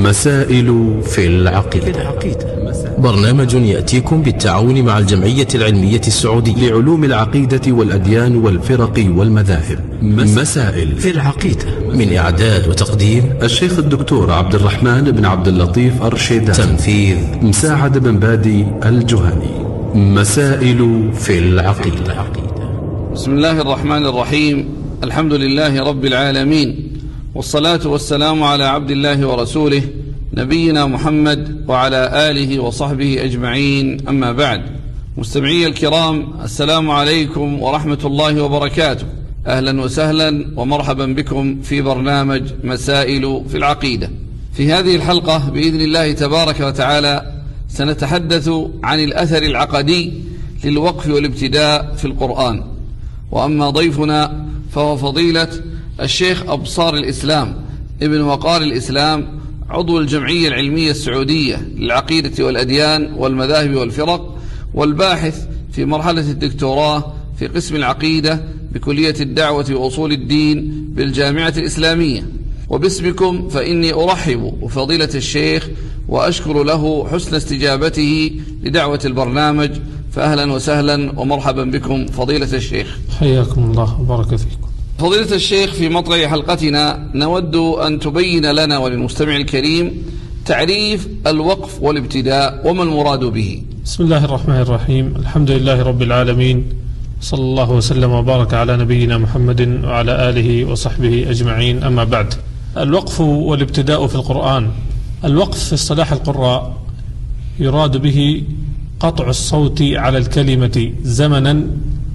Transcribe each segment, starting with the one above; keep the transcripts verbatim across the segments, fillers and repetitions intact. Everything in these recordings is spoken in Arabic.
مسائل في العقيدة. برنامج يأتيكم بالتعاون مع الجمعية العلمية السعودية لعلوم العقيدة والأديان والفرق والمذاهب. مسائل في العقيدة، من إعداد وتقديم الشيخ الدكتور عبد الرحمن بن عبد اللطيف أرشيدان، تنفيذ مساعد بن بادي الجهني. مسائل في العقيدة. بسم الله الرحمن الرحيم. الحمد لله رب العالمين، والصلاة والسلام على عبد الله ورسوله نبينا محمد وعلى آله وصحبه أجمعين، أما بعد. مستمعي الكرام، السلام عليكم ورحمة الله وبركاته. أهلا وسهلا ومرحبا بكم في برنامج مسائل في العقيدة. في هذه الحلقة بإذن الله تبارك وتعالى سنتحدث عن الأثر العقدي للوقف والابتداء في القرآن. وأما ضيفنا فهو فضيلة الشيخ أبصار الإسلام ابن وقار الإسلام، عضو الجمعية العلمية السعودية للعقيدة والأديان والمذاهب والفرق، والباحث في مرحلة الدكتوراه في قسم العقيدة بكلية الدعوة وأصول الدين بالجامعة الإسلامية. وباسمكم فإني أرحب بفضيلة الشيخ وأشكر له حسن استجابته لدعوة البرنامج. فأهلا وسهلا ومرحبا بكم فضيلة الشيخ. حياكم الله وبارك فيكم. فضيلة الشيخ، في مطلع حلقتنا نود أن تبين لنا وللمستمع الكريم تعريف الوقف والابتداء وما المراد به. بسم الله الرحمن الرحيم. الحمد لله رب العالمين، صلى الله وسلم وبارك على نبينا محمد وعلى آله وصحبه أجمعين، أما بعد. الوقف والابتداء في القرآن. الوقف في اصطلاح القراء يراد به قطع الصوت على الكلمة زمنا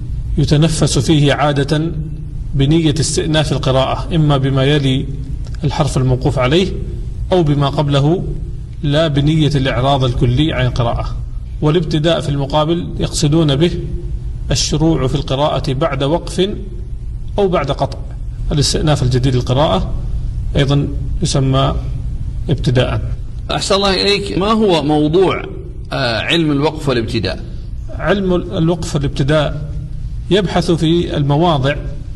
يتنفس فيه عادة بنية استئناف القراءة، إما بما يلي الحرف الموقوف عليه أو بما قبله، لا بنية الإعراض الكلي عن القراءة. والابتداء في المقابل يقصدون به الشروع في القراءة بعد وقف أو بعد قطع. الاستئناف الجديد للقراءة أيضا يسمى ابتداء. أحسن الله إليك، ما هو موضوع علم الوقف والابتداء؟ علم الوقف والابتداء يبحث في المواضع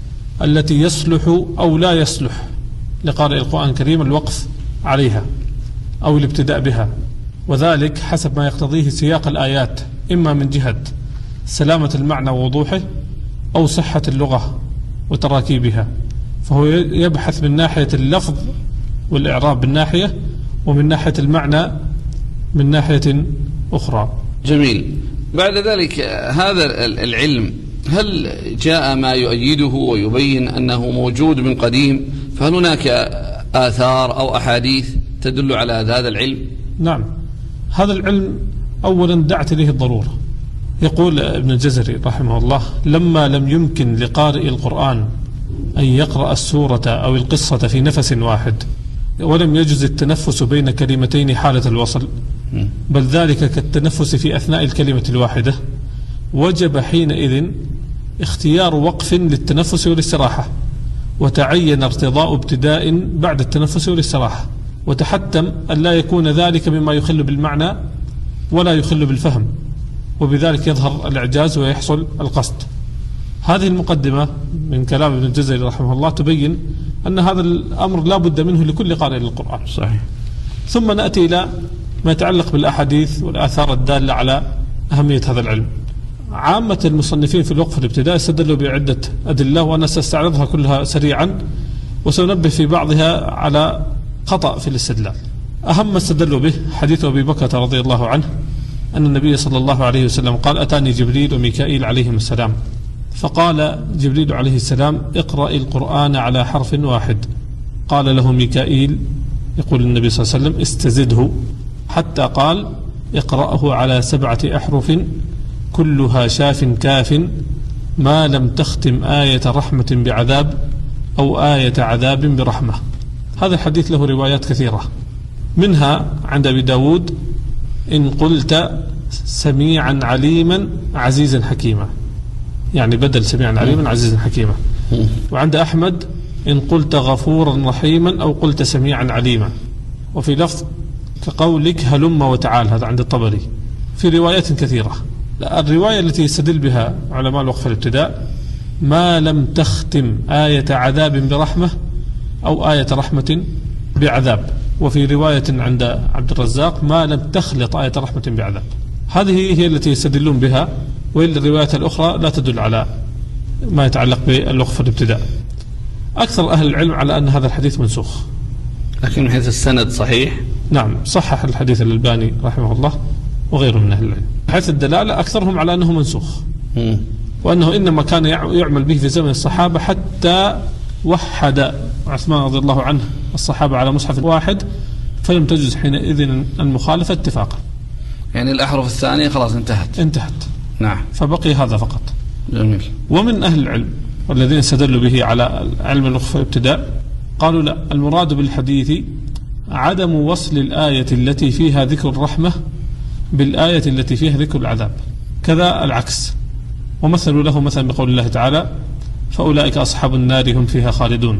التي يصلح أو لا يصلح لقارئ القرآن الكريم الوقف عليها أو الابتداء بها، وذلك حسب ما يقتضيه سياق الآيات، إما من جهة سلامة المعنى ووضوحه أو صحة اللغة وتراكيبها. فهو يبحث من ناحية اللفظ والإعراب من ناحية، ومن ناحية المعنى من ناحية أخرى. جميل. بعد ذلك هذا العلم هل جاء ما يؤيده ويبين أنه موجود من قديم؟ فهل هناك آثار أو أحاديث تدل على هذا العلم؟ نعم، هذا العلم أولا دعت إليه الضرورة. يقول ابن الجزري رحمه الله: لما لم يمكن لقارئ القرآن أن يقرأ السورة أو القصة في نفس واحد، ولم يجوز التنفس بين كلمتين حالة الوصل، بل ذلك كالتنفس في أثناء الكلمة الواحدة، وجب حينئذ اختيار وقف للتنفس والاستراحة، وتعين ارتضاء ابتداء بعد التنفس والاستراحة، وتحتم أن لا يكون ذلك مما يخل بالمعنى ولا يخل بالفهم، وبذلك يظهر الإعجاز ويحصل القصد. هذه المقدمة من كلام ابن الجزري رحمه الله تبين أن هذا الأمر لا بد منه لكل قارئ للقرآن. صحيح. ثم نأتي إلى ما يتعلق بالأحاديث والآثار الدالة على أهمية هذا العلم. عامة المصنفين في الوقف والابتداء استدلوا بعدة أدلة، وأنا سأستعرضها كلها سريعا، وسنبه في بعضها على خطأ في الاستدلال. أهم ما استدلوا به حديث أبي بكر رضي الله عنه أن النبي صلى الله عليه وسلم قال: أتاني جبريل وميكائيل عليهم السلام، فقال جبريل عليه السلام: اقرأ القرآن على حرف واحد. قال له ميكائيل، يقول النبي صلى الله عليه وسلم: استزده، حتى قال: اقرأه على سبعة أحرف كلها شاف كاف، ما لم تختم آية رحمة بعذاب أو آية عذاب برحمة. هذا الحديث له روايات كثيرة، منها عند أبي داود: إن قلت سميعا عليما عزيزا حكيما، يعني بدل سميعا عليما عزيزا حكيما. وعند أحمد: إن قلت غفورا رحيما أو قلت سميعا عليما. وفي لفظ كقولك هلم وتعال، هذا عند الطبري. في روايات كثيرة. الرواية التي يستدل بها علماء الوقف الابتداء: ما لم تختم آية عذاب برحمة أو آية رحمة بعذاب. وفي رواية عند عبد الرزاق ما لم تخلط آية رحمة بعذاب. هذه هي التي يستدلون بها، وإلا الروايات الأخرى لا تدل على ما يتعلق بالوقف الابتداء. أكثر أهل العلم على أن هذا الحديث منسوخ، لكن من حيث السند صحيح. نعم، صحح الحديث الألباني رحمه الله وغيره من أهل العلم. حيث الدلالة أكثرهم على أنه منسوخ، م. وأنه إنما كان يعمل به في زمن الصحابة حتى وحد عثمان رضي الله عنه الصحابة على مصحف واحد، فلم تجوز حينئذ المخالفة اتفاقا. يعني الأحرف الثانية خلاص انتهت انتهت نعم، فبقي هذا فقط. جميل. ومن أهل العلم والذين استدلوا به على علم الوقف الابتداء قالوا لا، المراد بالحديث عدم وصل الآية التي فيها ذكر الرحمة بالآية التي فيها ذكر العذاب، كذا العكس. ومثلوا له مثلا بقول الله تعالى فأولئك أصحاب النار هم فيها خالدون،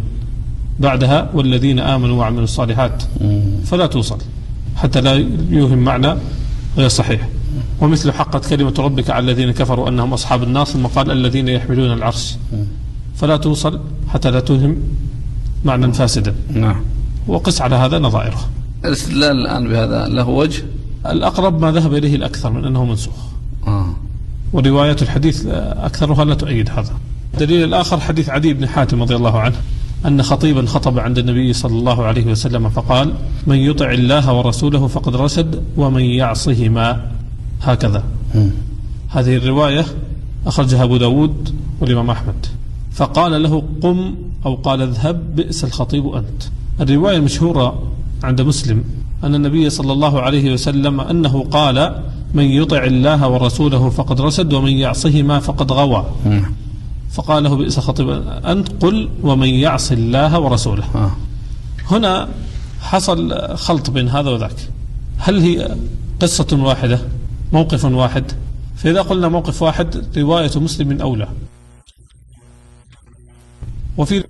بعدها والذين آمنوا وعملوا الصالحات، فلا توصل حتى لا يوهم معنى غير صحيح. ومثل حقت كلمة ربك على الذين كفروا أنهم أصحاب النار، ثم قال الذين يحملون العرش، فلا توصل حتى لا توهم معنى فاسدا. نعم. وقس على هذا نظائره. الاستدلال الآن بهذا له وجه؟ الأقرب ما ذهب إليه الأكثر من أنه منسوخ، آه. ورواية الحديث أكثرها لا تؤيد هذا. الدليل الآخر حديث عدي بن حاتم رضي الله عنه أن خطيبا خطب عند النبي صلى الله عليه وسلم فقال من يطع الله ورسوله فقد رشد ومن يعصهما، هكذا. م. هذه الرواية أخرجها أبو داود والإمام أحمد. فقال له قم أو قال اذهب بئس الخطيب أنت. الرواية المشهورة عند مسلم أن النبي صلى الله عليه وسلم أنه قال من يطع الله ورسوله فقد رشد ومن يعصهما فقد غوى. م. فقال له بئس الخطيب أنت قل ومن يعص الله ورسوله. آه. هنا حصل خلط بين هذا وذاك. هل هي قصة واحدة موقف واحد؟ فإذا قلنا موقف واحد رواية مسلم من أولى. وفي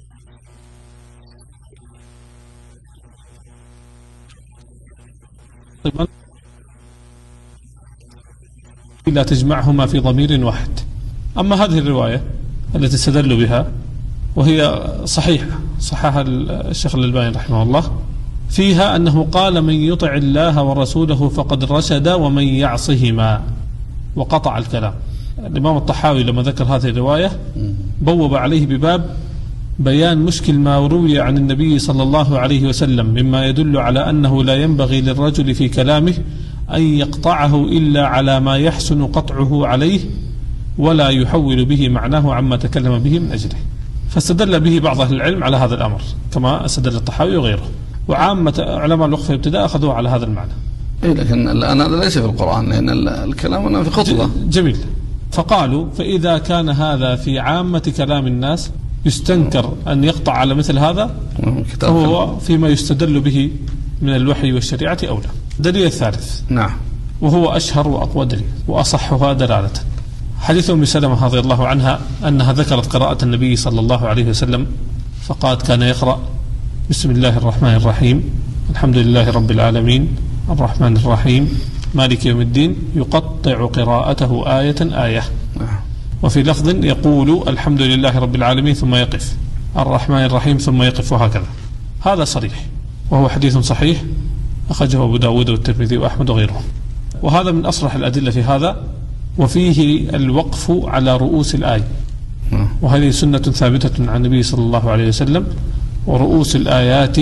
لا تجمعهما في ضمير واحد. أما هذه الرواية التي استدلوا بها وهي صحيحة صححها الشيخ الألباني رحمه الله، فيها أنه قال من يطع الله ورسوله فقد رشد ومن يعصهما، وقطع الكلام. الإمام الطحاوي لما ذكر هذه الرواية بوب عليه بباب بيان مشكل ما روي عن النبي صلى الله عليه وسلم مما يدل على أنه لا ينبغي للرجل في كلامه أن يقطعه إلا على ما يحسن قطعه عليه ولا يحول به معناه عما تكلم به من أجله. فاستدل به بعض أهل العلم على هذا الأمر كما استدل الطحاوي وغيره، وعامة علماء الوقف الابتداء أخذوا على هذا المعنى. إيه لكن الآن هذا ليس في القرآن، لأن الكلام هنا في خطبة. جميل. فقالوا فإذا كان هذا في عامة كلام الناس يستنكر أن يقطع على مثل هذا، فهو فيما يستدل به من الوحي والشريعة أولى. دليل الثالث، نعم، وهو أشهر وأقوى دليل وأصحها دلالة، حديث أم سلمة رضي الله عنها أنها ذكرت قراءة النبي صلى الله عليه وسلم فقالت كان يقرأ بسم الله الرحمن الرحيم الحمد لله رب العالمين الرحمن الرحيم مالك يوم الدين، يقطع قراءته آية آية. وفي لفظ يقول الحمد لله رب العالمين ثم يقف، الرحمن الرحيم ثم يقف، وهكذا. هذا صريح وهو حديث صحيح أخرجه أبو داود والترمذي وأحمد وغيرهم، وهذا من أصرح الأدلة في هذا. وفيه الوقف على رؤوس الآية، وهذه سنة ثابتة عن النبي صلى الله عليه وسلم، ورؤوس الآيات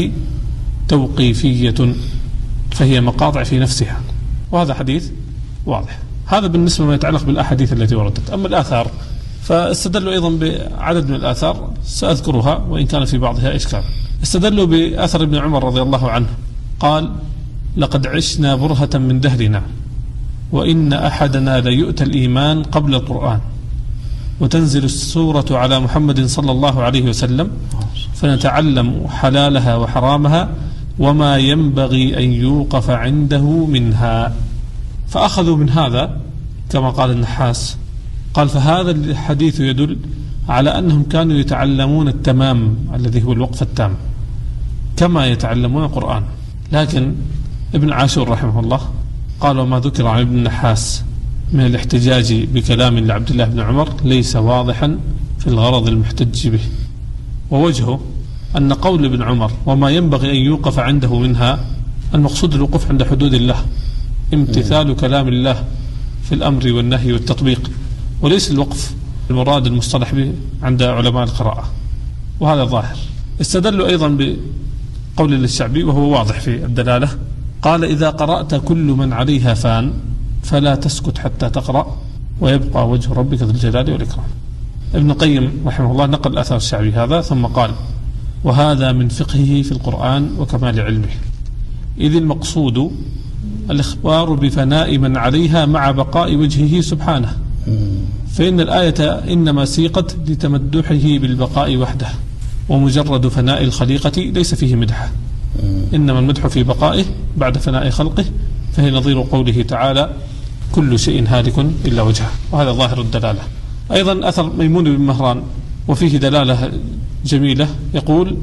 توقيفية فهي مقاطع في نفسها، وهذا حديث واضح. هذا بالنسبة ما يتعلق بالأحاديث التي وردت. أما الآثار فاستدلوا أيضا بعدد من الآثار سأذكرها وإن كان في بعضها إشكال. استدلوا بأثر ابن عمر رضي الله عنه قال لقد عشنا برهة من دهرنا وإن أحدنا ليؤتى الإيمان قبل القرآن وتنزل السورة على محمد صلى الله عليه وسلم فنتعلم حلالها وحرامها وما ينبغي أن يوقف عنده منها. فأخذوا من هذا كما قال النحاس، قال فهذا الحديث يدل على أنهم كانوا يتعلمون التمام الذي هو الوقف التام كما يتعلمون القرآن. لكن ابن عاشور رحمه الله قال وما ذكر عن ابن النحاس من الاحتجاج بكلام لعبد الله بن عمر ليس واضحا في الغرض المحتج به، ووجهه أن قول ابن عمر وما ينبغي أن يوقف عنده منها المقصود الوقوف عند حدود الله، امتثال كلام الله في الأمر والنهي والتطبيق، وليس الوقف المراد المصطلح به عند علماء القراءة، وهذا ظاهر. استدلوا أيضا بقول للشعبي وهو واضح في الدلالة، قال: إذا قرأت كل من عليها فان فلا تسكت حتى تقرأ ويبقى وجه ربك ذو الجلال والإكرام. ابن القيم رحمه الله نقل أثر الشعبي هذا ثم قال: وهذا من فقهه في القرآن وكمال علمه، إذ المقصود الإخبار بفناء من عليها مع بقاء وجهه سبحانه، فإن الآية إنما سيقت لتمدحه بالبقاء وحده، ومجرد فناء الخليقة ليس فيه مدح، إنما المدح في بقائه بعد فناء خلقه، فهي نظير قوله تعالى: كل شيء هالك إلا وجهه، وهذا ظاهر الدلالة. أيضا أثر ميمون بن مهران وفيه دلالة جميلة، يقول: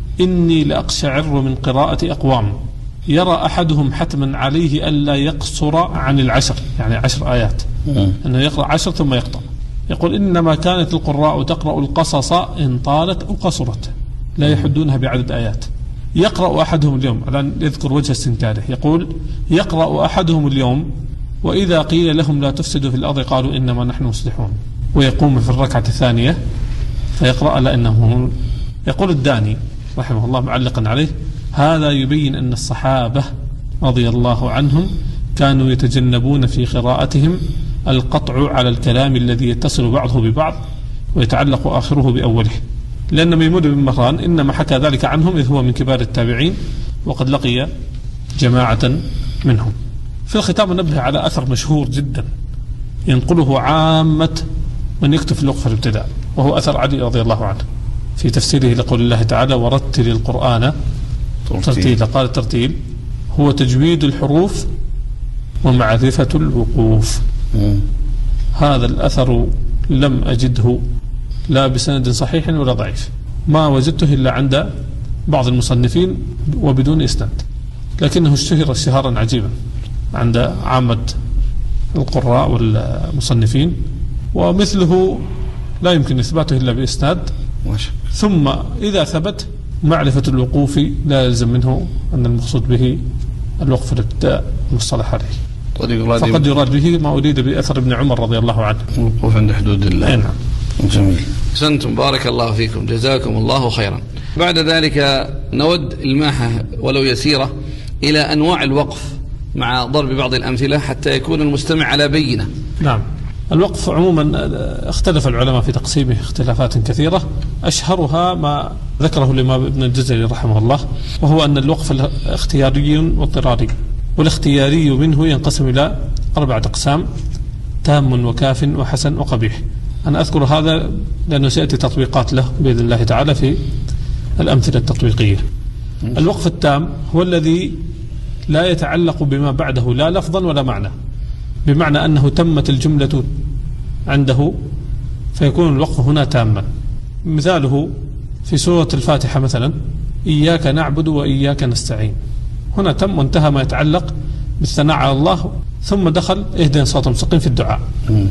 إني لأقشعر من قراءة أقوام يرى أحدهم حتما عليه ألا يقصر عن العشر، يعني عشر آيات، أنه يقرأ عشر ثم يقطع. يقول: إنما كانت القراء تقرأ القصص إن طالت أو قصرت، لا يحدونها بعدد آيات. يقرأ أحدهم اليوم، الآن يذكر وجه استنكاره، يقول: يقرأ أحدهم اليوم وإذا قيل لهم لا تفسدوا في الأرض قالوا إنما نحن مصلحون، ويقوم في الركعة الثانية فيقرأ لأنه. يقول الداني رحمه الله معلقا عليه: هذا يبين أن الصحابة رضي الله عنهم كانوا يتجنبون في قراءتهم القطع على الكلام الذي يتصل بعضه ببعض ويتعلق آخره بأوله، لأن ميمون بن مهران إنما حكى ذلك عنهم إذ هو من كبار التابعين وقد لقي جماعة منهم. في الختام ننبه على أثر مشهور جدا ينقله عامة من يكتب في الوقف الابتداء، وهو أثر علي رضي الله عنه في تفسيره لقول الله تعالى: ورتل القرآن ترتيلا. قال: الترتيل هو تجويد الحروف ومعرفة الوقوف. هذا الأثر لم أجده لا بسند صحيح ولا ضعيف، ما وجدته إلا عند بعض المصنفين وبدون إسناد، لكنه اشتهر اشتهارا عجيبا عند عامة القراء والمصنفين، ومثله لا يمكن إثباته إلا بإسناد. ثم إذا ثبت معرفة الوقوف لا يلزم منه أن المقصود به الوقف الابتداء المصطلح عليه، فقد يراد به ما أريد بأثر ابن عمر رضي الله عنه، الوقوف عند حدود الله. نعم. جميل، أحسنتم، بارك الله فيكم، جزاكم الله خيرا. بعد ذلك نود الماحة ولو يسيرة إلى أنواع الوقف مع ضرب بعض الأمثلة حتى يكون المستمع على بينة. نعم. الوقف عموما اختلف العلماء في تقسيمه اختلافات كثيرة، أشهرها ما ذكره الإمام ابن الجزري رحمه الله، وهو أن الوقف اختياري واضطراري، والاختياري منه ينقسم إلى أربعة أقسام: تام وكاف وحسن وقبيح. أنا أذكر هذا لأنه سيأتي تطبيقات له بإذن الله تعالى في الأمثلة التطبيقية. الوقف التام هو الذي لا يتعلق بما بعده لا لفظا ولا معنى، بمعنى أنه تمت الجملة عنده فيكون الوقف هنا تاما. مثاله في سورة الفاتحة مثلا: إياك نعبد وإياك نستعين، هنا تم وانتهى ما يتعلق بالثناء على الله، ثم دخل اهدنا الصراط المستقيم في الدعاء.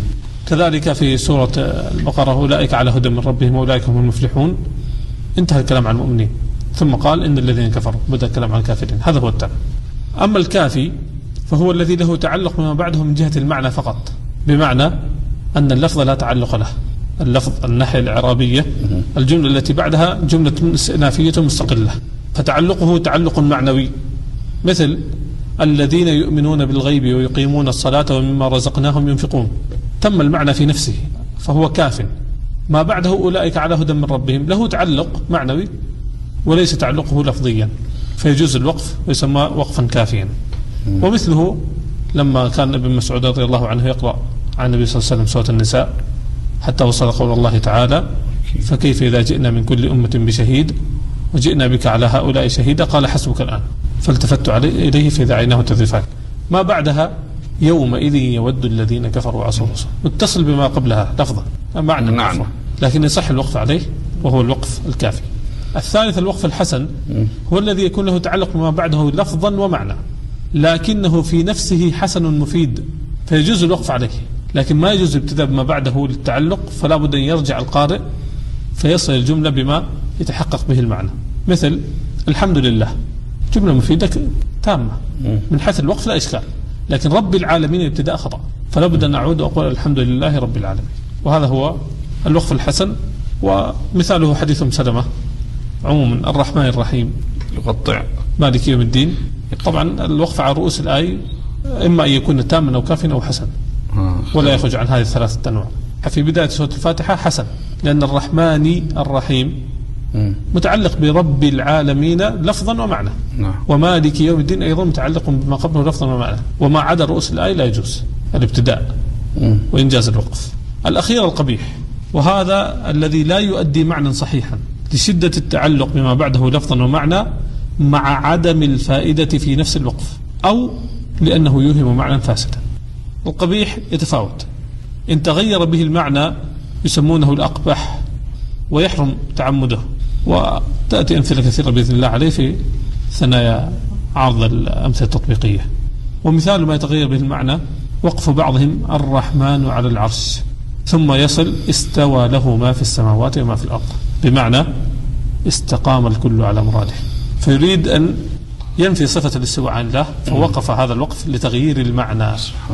كذلك في سورة البقرة: أولئك على هدى من ربهم وأولئك هم المفلحون، انتهى الكلام عن المؤمنين، ثم قال إن الذين كفروا، بدأ الكلام عن الكافرين. هذا هو التام. أما الكافي فهو الذي له تعلق بما بعده من جهة المعنى فقط، بمعنى أن اللفظ لا تعلق له، اللفظ الناحية الإعرابية الجملة التي بعدها جملة استئنافية مستقلة، فتعلقه تعلق معنوي، مثل الذين يؤمنون بالغيب ويقيمون الصلاة ومما رزقناهم ينفقون، تم المعنى في نفسه فهو كاف. ما بعده أولئك على هدى من ربهم له تعلق معنوي وليس تعلقه لفظيا، فيجوز الوقف ويسمى وقفا كافيا. ومثله لما كان ابن مسعود رضي الله عنه يقرأ عن النبي صلى الله عليه وسلم سورة النساء حتى وصل قول الله تعالى: فكيف إذا جئنا من كل أمة بشهيد وجئنا بك على هؤلاء شهيدا قال حسبك الآن، فالتفت عليه إليه فإذا عيناه تذرفان. ما بعدها: يومئذ يود الذين كفروا عصوا الرسل، متصل بما قبلها لفظا معنى نعم، لكن يصح الوقف عليه وهو الوقف الكافي. الثالث الوقف الحسن هو الذي يكون له تعلق بما بعده لفظا ومعنى، لكنه في نفسه حسن مفيد، فيجوز الوقف عليه، لكن ما يجوز الابتداء بما بعده للتعلق، فلا بد أن يرجع القارئ فيصل الجملة بما يتحقق به المعنى. مثل الحمد لله، جملة مفيدة تامة من حيث الوقف لا إشكال، لكن رب العالمين ابتداء خطأ، فلا بد أن أعود وأقول الحمد لله رب العالمين. وهذا هو الوقف الحسن، ومثاله حديث أم سلمة عموما الرحمن الرحيم يقطع مالك يوم الدين. طبعا الوقف على رؤوس الآية إما أن يكون تاما أو كافيا أو حسن، ولا يخرج عن هذه الثلاثة أنواع. في بداية سورة الفاتحة حسن، لأن الرحمن الرحيم متعلق برب العالمين لفظا ومعنى، ومالك يوم الدين أيضا متعلق بما قبله لفظا ومعنى، وما عدا رؤوس الآية لا يجوز الابتداء وإنجاز الوقف. الأخير القبيح، وهذا الذي لا يؤدي معنى صحيحا لشدة التعلق بما بعده لفظا ومعنى مع عدم الفائدة في نفس الوقف، أو لأنه يوهم معنى فاسدا. القبيح يتفاوت، إن تغير به المعنى يسمونه الأقبح ويحرم تعمده، وتأتي أمثلة كثيرة بإذن الله عليه في ثنايا عرض الأمثلة التطبيقية. ومثال ما يتغير به المعنى وقف بعضهم الرحمن على العرش ثم يصل استوى له ما في السماوات وما في الأرض، بمعنى استقام الكل على مراده، فيريد أن ينفي صفة الاستواء عن الله، فوقف هذا الوقف لتغيير المعنى،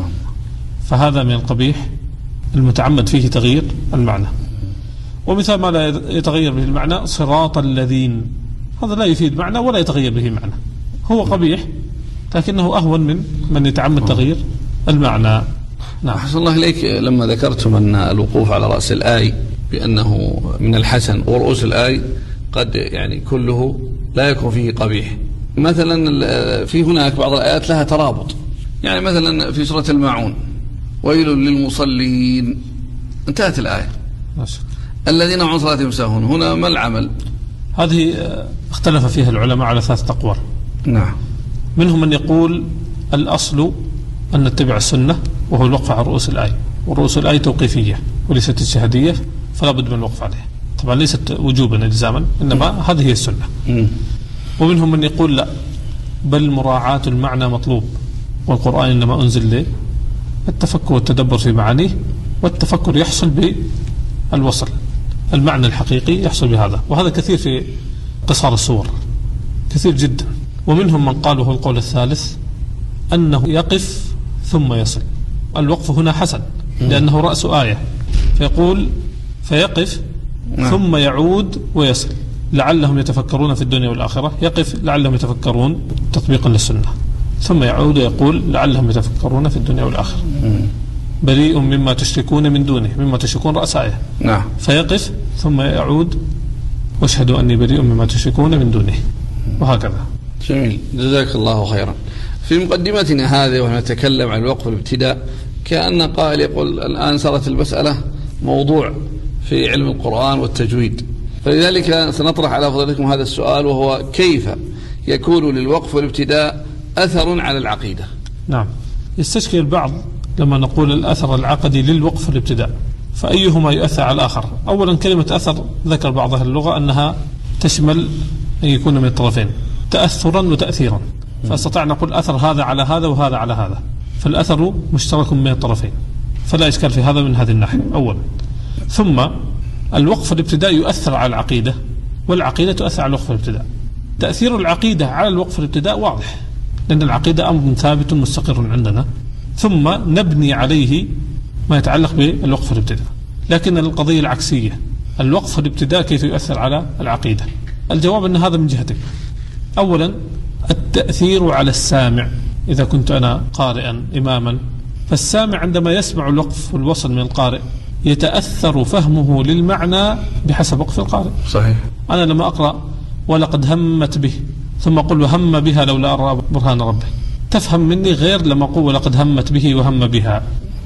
فهذا من القبيح المتعمد فيه تغيير المعنى. ومثال ما لا يتغير به المعنى صراط الذين، هذا لا يفيد معنى ولا يتغير به معنى، هو قبيح لكنه أهون من من يتعمد تغيير المعنى. نعم. أحسن الله إليك، لما ذكرتم أن الوقوف على رأس الآية بأنه من الحسن، ورؤوس الآية قد يعني كله لا يكون فيه قبيح. مثلا في هناك بعض الآيات لها ترابط، يعني مثلا في سورة الماعون ويل للمصلين، انتهت الآية الذين عن صلاتهم ساهون، هنا ما العمل؟ هذه اختلف فيها العلماء على ثلاثة أقوال. نعم. منهم من يقول الأصل أن نتبع السنة وهو الوقف على رؤوس الآية، ورؤوس الآية توقيفية وليست اجتهادية، فلا بد من الوقف عليها، طبعا ليست وجوبا الزاما، إنما هذه هي السنة. م. ومنهم من يقول لا، بل مراعاة المعنى مطلوب، والقرآن إنما أنزل للتفكر والتدبر في معانيه، والتفكر يحصل بالوصل، المعنى الحقيقي يحصل بهذا، وهذا كثير في قصار الصور كثير جدا. ومنهم من قال وهو القول الثالث أنه يقف ثم يصل، الوقف هنا حسن لأنه رأس آية، فيقول فيقف ثم يعود ويصل لعلهم يتفكرون في الدنيا والآخرة، يقف لعلهم يتفكرون تطبيقا للسنة، ثم يعود ويقول لعلهم يتفكرون في الدنيا والآخرة. بريء مما تشركون من دونه، مما تشركون رأس آية، نعم، فيقف ثم يعود واشهدوا أني بريء مما تشركون من دونه، وهكذا. جميل، جزاك الله خيرا. في مقدمتنا هذه ونتكلم عن الوقف الابتداء، كأن قائل يقول الآن صارت المسألة موضوع في علم القرآن والتجويد، فلذلك سنطرح على فضيلتكم هذا السؤال، وهو كيف يكون للوقف والابتداء أثر على العقيدة؟ نعم، يستشكل البعض لما نقول الأثر العقدي للوقف والابتداء، فأيهما يؤثر على الآخر؟ أولا كلمة أثر ذكر بعض أهل اللغة أنها تشمل أن يكون من الطرفين، تأثرا وتأثيرا، فأستطيع نقول أثر هذا على هذا وهذا على هذا، فالأثر مشترك من الطرفين، فلا إشكال في هذا من هذه الناحية أولا. ثم الوقف الابتداء يؤثر على العقيدة، والعقيدة تؤثر على الوقف الابتداء. تأثير العقيدة على الوقف الابتداء واضح، لأن العقيدة أمر ثابت مستقر عندنا، ثم نبني عليه ما يتعلق بالوقف الابتداء. لكن القضية العكسية، الوقف الابتداء كيف يؤثر على العقيدة؟ الجواب أن هذا من جهتين. أولا التأثير على السامع، إذا كنت أنا قارئا إماما، فالسامع عندما يسمع الوقف والوصل من القارئ يتأثر فهمه للمعنى بحسب وقف القارئ. صحيح. أنا لما أقرأ ولقد همت به ثم أقول هم بها لولا أرى برهان ربه، تفهم مني غير لما أقول ولقد همت به وهم بها.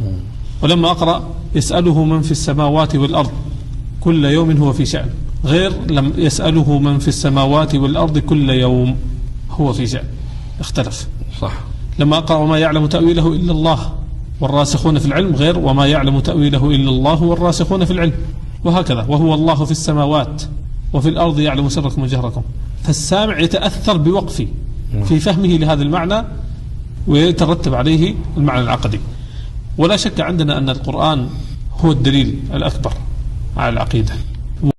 ولما أقرأ يسأله من في السماوات والأرض كل يوم هو في شأن، غير لم يسأله من في السماوات والأرض كل يوم هو في شأن، اختلف. صح. لما أقرأ وما يعلم تأويله إلا الله والراسخون في العلم، غير وما يعلم تأويله إلا الله والراسخون في العلم، وهكذا. وهو الله في السماوات وفي الأرض يعلم سركم وجهركم. فالسامع يتأثر بوقفي في فهمه لهذا المعنى، ويترتب عليه المعنى العقدي. ولا شك عندنا أن القرآن هو الدليل الأكبر على العقيدة،